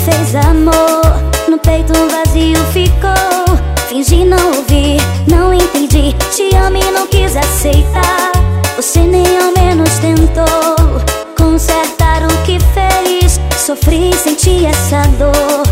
fez amor, no peito um vazio ficou. Fingi não ouvir, não entendi. Te amo e não quis aceitar. Você nem ao menos tentou consertar o que fez. Sofri e senti essa dor.